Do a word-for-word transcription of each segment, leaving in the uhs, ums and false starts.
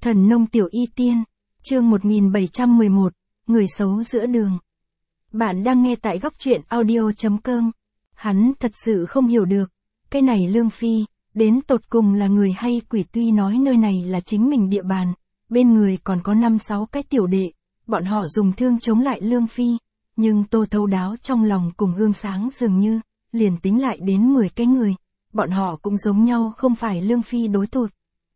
Thần nông tiểu y tiên, chương một nghìn bảy trăm mười một, người xấu giữa đường. Bạn đang nghe tại góc truyện audio chấm com. Hắn thật sự không hiểu được, cái này Lương Phi, đến tột cùng là người hay quỷ, tuy nói nơi này là chính mình địa bàn, bên người còn có năm sáu cái tiểu đệ, bọn họ dùng thương chống lại Lương Phi, nhưng Tô Thấu Đáo trong lòng cùng gương sáng dường như, liền tính lại đến mười cái người, bọn họ cũng giống nhau không phải Lương Phi đối thủ.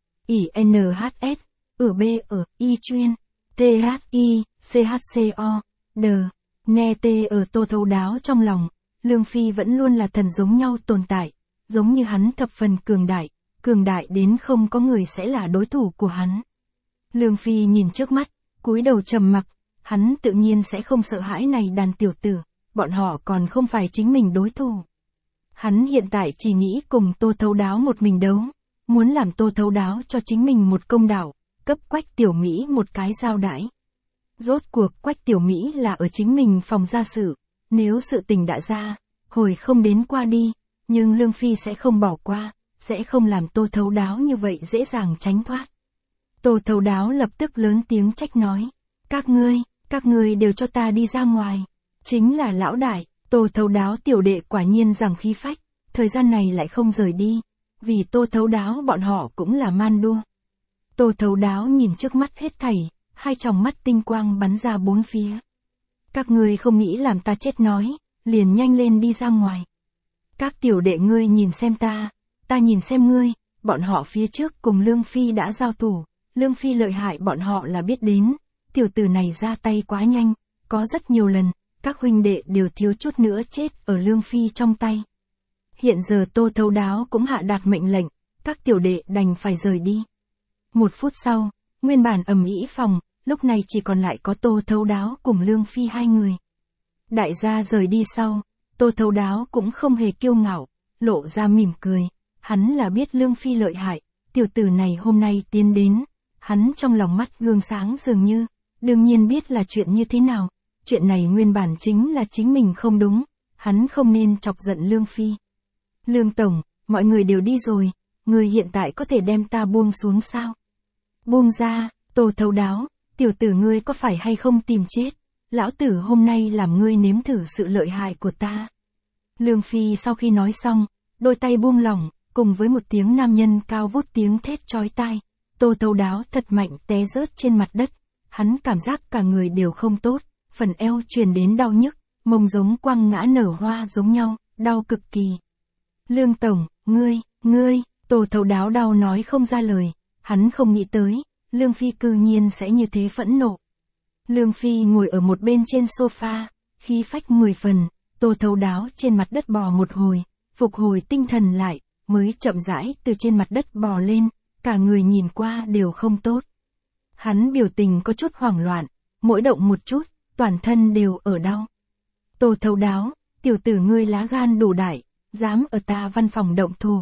I N H S, ở B ở Y chuyên, T H I, C H C O, D, nghe T ở Tô Thấu Đáo trong lòng, Lương Phi vẫn luôn là thần giống nhau tồn tại, giống như hắn thập phần cường đại, cường đại đến không có người sẽ là đối thủ của hắn. Lương Phi nhìn trước mắt, cúi đầu trầm mặc, hắn tự nhiên sẽ không sợ hãi này đàn tiểu tử, bọn họ còn không phải chính mình đối thủ. Hắn hiện tại chỉ nghĩ cùng Tô Thấu Đáo một mình đấu, muốn làm Tô Thấu Đáo cho chính mình một công đạo, cấp Quách Tiểu Mỹ một cái giao đãi. Rốt cuộc Quách Tiểu Mỹ là ở chính mình phòng gia sự, nếu sự tình đã ra, hồi không đến qua đi, nhưng Lương Phi sẽ không bỏ qua, sẽ không làm Tô Thấu Đáo như vậy dễ dàng tránh thoát. Tô Thấu Đáo lập tức lớn tiếng trách nói, các ngươi, các ngươi đều cho ta đi ra ngoài, chính là lão đại. Tô Thấu Đáo tiểu đệ quả nhiên rằng khí phách, thời gian này lại không rời đi, vì Tô Thấu Đáo bọn họ cũng là man đua. Tô Thấu Đáo nhìn trước mắt hết thảy, hai tròng mắt tinh quang bắn ra bốn phía. Các ngươi không nghĩ làm ta chết nói, liền nhanh lên đi ra ngoài. Các tiểu đệ ngươi nhìn xem ta, ta nhìn xem ngươi, bọn họ phía trước cùng Lương Phi đã giao thủ, Lương Phi lợi hại bọn họ là biết đến, tiểu tử này ra tay quá nhanh, có rất nhiều lần, các huynh đệ đều thiếu chút nữa chết ở Lương Phi trong tay. Hiện giờ Tô Thấu Đáo cũng hạ đạt mệnh lệnh, các tiểu đệ đành phải rời đi. Một phút sau, nguyên bản ầm ĩ phòng, lúc này chỉ còn lại có Tô Thấu Đáo cùng Lương Phi hai người. Đại gia rời đi sau, Tô Thấu Đáo cũng không hề kiêu ngạo, lộ ra mỉm cười, hắn là biết Lương Phi lợi hại, tiểu tử này hôm nay tiến đến, hắn trong lòng mắt gương sáng dường như, đương nhiên biết là chuyện như thế nào, chuyện này nguyên bản chính là chính mình không đúng, hắn không nên chọc giận Lương Phi. Lương Tổng, mọi người đều đi rồi, người hiện tại có thể đem ta buông xuống sao? Buông ra, Tô Thấu Đáo, tiểu tử ngươi có phải hay không tìm chết? Lão tử hôm nay làm ngươi nếm thử sự lợi hại của ta. Lương Phi sau khi nói xong, đôi tay buông lỏng, cùng với một tiếng nam nhân cao vút tiếng thét chói tai, Tô Thấu Đáo thật mạnh té rớt trên mặt đất, hắn cảm giác cả người đều không tốt, phần eo truyền đến đau nhức, mông giống quăng ngã nở hoa giống nhau, đau cực kỳ. Lương Tổng, ngươi, ngươi, Tô Thấu Đáo đau nói không ra lời, hắn không nghĩ tới, Lương Phi cư nhiên sẽ như thế phẫn nộ. Lương Phi ngồi ở một bên trên sofa, khí phách mười phần, Tô Thấu Đáo trên mặt đất bò một hồi, phục hồi tinh thần lại, mới chậm rãi từ trên mặt đất bò lên, cả người nhìn qua đều không tốt. Hắn biểu tình có chút hoảng loạn, mỗi động một chút, toàn thân đều ở đau. Tô Thấu Đáo, tiểu tử ngươi lá gan đủ đại, dám ở ta văn phòng động thủ.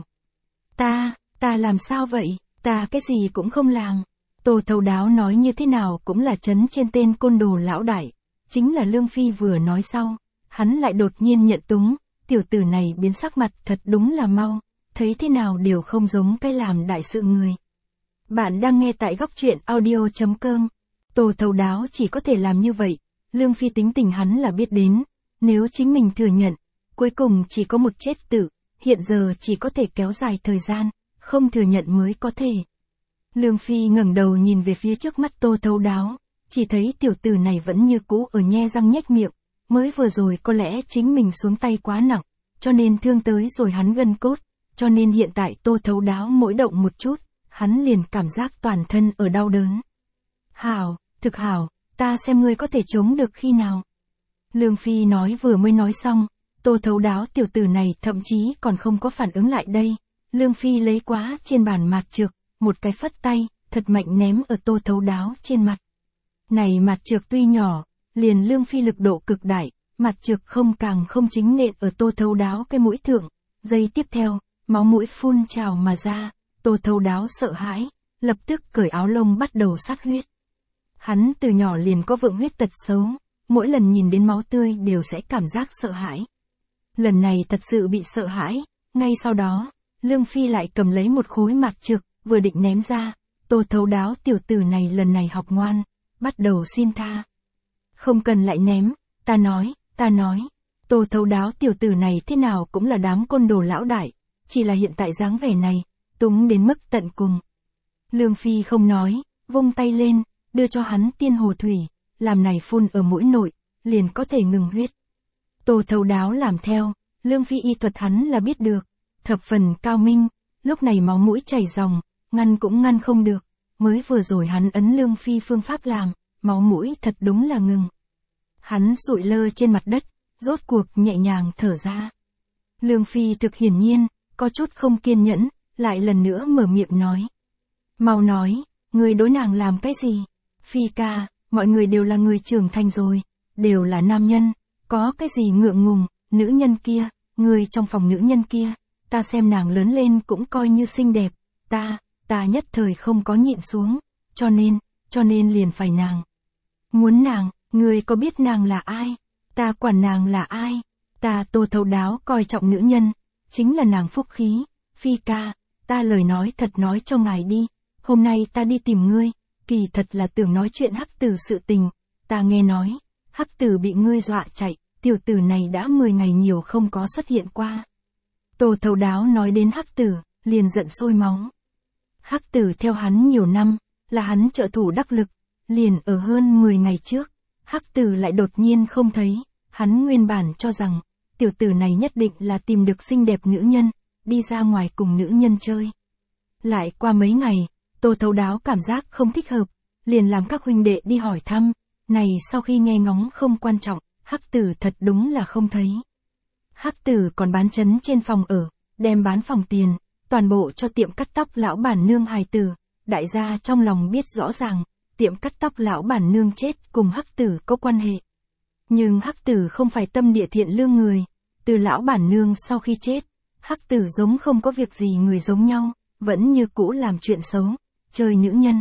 Ta, ta làm sao vậy, ta cái gì cũng không làm. Tô Thấu Đáo nói như thế nào cũng là trấn trên tên côn đồ lão đại, chính là Lương Phi vừa nói sau, hắn lại đột nhiên nhận túng, tiểu tử này biến sắc mặt thật đúng là mau, thấy thế nào đều không giống cái làm đại sự người. Bạn đang nghe tại góc truyện audio chấm com. Tô Thấu Đáo chỉ có thể làm như vậy, Lương Phi tính tình hắn là biết đến, nếu chính mình thừa nhận, cuối cùng chỉ có một chết tử, hiện giờ chỉ có thể kéo dài thời gian, không thừa nhận mới có thể. Lương Phi ngẩng đầu nhìn về phía trước mắt Tô Thấu Đáo, chỉ thấy tiểu tử này vẫn như cũ ở nhe răng nhếch miệng, mới vừa rồi có lẽ chính mình xuống tay quá nặng, cho nên thương tới rồi hắn gân cốt, cho nên hiện tại Tô Thấu Đáo mỗi động một chút, hắn liền cảm giác toàn thân ở đau đớn. Hảo, thực hảo, ta xem ngươi có thể chống được khi nào. Lương Phi nói vừa mới nói xong, Tô Thấu Đáo tiểu tử này thậm chí còn không có phản ứng lại đây. Lương Phi lấy quá trên bàn mạt trược, một cái phất tay, thật mạnh ném ở Tô Thấu Đáo trên mặt. Này mạt trược tuy nhỏ, liền Lương Phi lực độ cực đại, mạt trược không càng không chính nện ở Tô Thấu Đáo cái mũi thượng. Giây tiếp theo, máu mũi phun trào mà ra, Tô Thấu Đáo sợ hãi, lập tức cởi áo lông bắt đầu sát huyết. Hắn từ nhỏ liền có vượng huyết tật xấu, mỗi lần nhìn đến máu tươi đều sẽ cảm giác sợ hãi. Lần này thật sự bị sợ hãi, ngay sau đó, Lương Phi lại cầm lấy một khối mạt trược, vừa định ném ra, Tô Thấu Đáo tiểu tử này lần này học ngoan, bắt đầu xin tha. Không cần lại ném, ta nói, ta nói. Tô Thấu Đáo tiểu tử này thế nào cũng là đám côn đồ lão đại, chỉ là hiện tại dáng vẻ này, túng đến mức tận cùng. Lương Phi không nói, vung tay lên, đưa cho hắn tiên hồ thủy, làm này phun ở mũi nội, liền có thể ngừng huyết. Tô Thấu Đáo làm theo, Lương Phi y thuật hắn là biết được, thập phần cao minh, lúc này máu mũi chảy ròng, ngăn cũng ngăn không được, mới vừa rồi hắn ấn Lương Phi phương pháp làm, máu mũi thật đúng là ngừng. Hắn sụi lơ trên mặt đất, rốt cuộc nhẹ nhàng thở ra. Lương Phi thực hiển nhiên, có chút không kiên nhẫn, lại lần nữa mở miệng nói. Mau nói, người đối nàng làm cái gì? Phi ca, mọi người đều là người trưởng thành rồi, đều là nam nhân, có cái gì ngượng ngùng, nữ nhân kia, người trong phòng nữ nhân kia, ta xem nàng lớn lên cũng coi như xinh đẹp, ta, ta nhất thời không có nhịn xuống, cho nên, cho nên liền phải nàng. Muốn nàng, người có biết nàng là ai? Ta quản nàng là ai? Ta Tô Thấu Đáo coi trọng nữ nhân, chính là nàng phúc khí. Phi ca, ta lời nói thật nói cho ngài đi, hôm nay ta đi tìm ngươi, kỳ thật là tưởng nói chuyện Hắc Tử sự tình, ta nghe nói, Hắc Tử bị ngươi dọa chạy, tiểu tử này đã mười ngày nhiều không có xuất hiện qua. Tô Thấu Đáo nói đến Hắc Tử, liền giận sôi máu. Hắc Tử theo hắn nhiều năm, là hắn trợ thủ đắc lực, liền ở hơn mười ngày trước, Hắc Tử lại đột nhiên không thấy, hắn nguyên bản cho rằng, tiểu tử này nhất định là tìm được xinh đẹp nữ nhân, đi ra ngoài cùng nữ nhân chơi. Lại qua mấy ngày, Tô Thấu Đáo cảm giác không thích hợp, liền làm các huynh đệ đi hỏi thăm, này sau khi nghe ngóng không quan trọng, Hắc Tử thật đúng là không thấy. Hắc Tử còn bán chấn trên phòng ở, đem bán phòng tiền, toàn bộ cho tiệm cắt tóc lão bản nương hài tử, đại gia trong lòng biết rõ ràng, tiệm cắt tóc lão bản nương chết cùng Hắc Tử có quan hệ. Nhưng Hắc Tử không phải tâm địa thiện lương người, từ lão bản nương sau khi chết, Hắc Tử giống không có việc gì người giống nhau, vẫn như cũ làm chuyện xấu, chơi nữ nhân.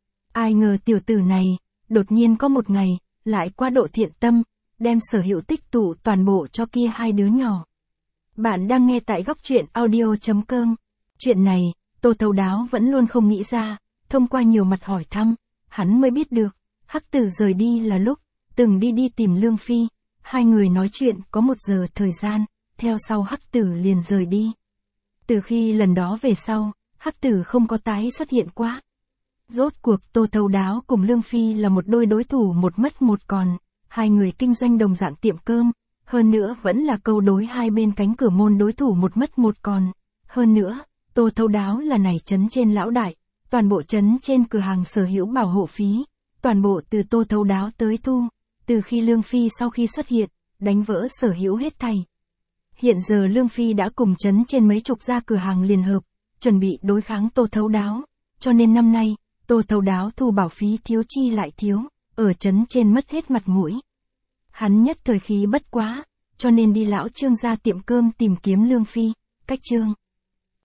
Ai ngờ tiểu tử này, đột nhiên có một ngày, lại qua độ thiện tâm, đem sở hữu tích tụ toàn bộ cho kia hai đứa nhỏ. Bạn đang nghe tại góc truyện audio chấm com. Chuyện này, Tô Thấu Đáo vẫn luôn không nghĩ ra, thông qua nhiều mặt hỏi thăm, hắn mới biết được, Hắc Tử rời đi là lúc, từng đi đi tìm Lương Phi, hai người nói chuyện có một giờ thời gian, theo sau Hắc Tử liền rời đi. Từ khi lần đó về sau, Hắc Tử không có tái xuất hiện quá. Rốt cuộc Tô Thấu Đáo cùng Lương Phi là một đôi đối thủ một mất một còn, hai người kinh doanh đồng dạng tiệm cơm, hơn nữa vẫn là câu đối hai bên cánh cửa môn đối thủ một mất một còn. Hơn nữa, Tô Thấu Đáo là này trấn trên lão đại, toàn bộ trấn trên cửa hàng sở hữu bảo hộ phí, toàn bộ từ Tô Thấu Đáo tới thu, từ khi Lương Phi sau khi xuất hiện, đánh vỡ sở hữu hết thảy. Hiện giờ Lương Phi đã cùng trấn trên mấy chục gia cửa hàng liên hợp, chuẩn bị đối kháng Tô Thấu Đáo, cho nên năm nay, Tô Thấu Đáo thu bảo phí thiếu chi lại thiếu, ở trấn trên mất hết mặt mũi. Hắn nhất thời khí bất quá, cho nên đi lão Trương gia tiệm cơm tìm kiếm Lương Phi, cách Trương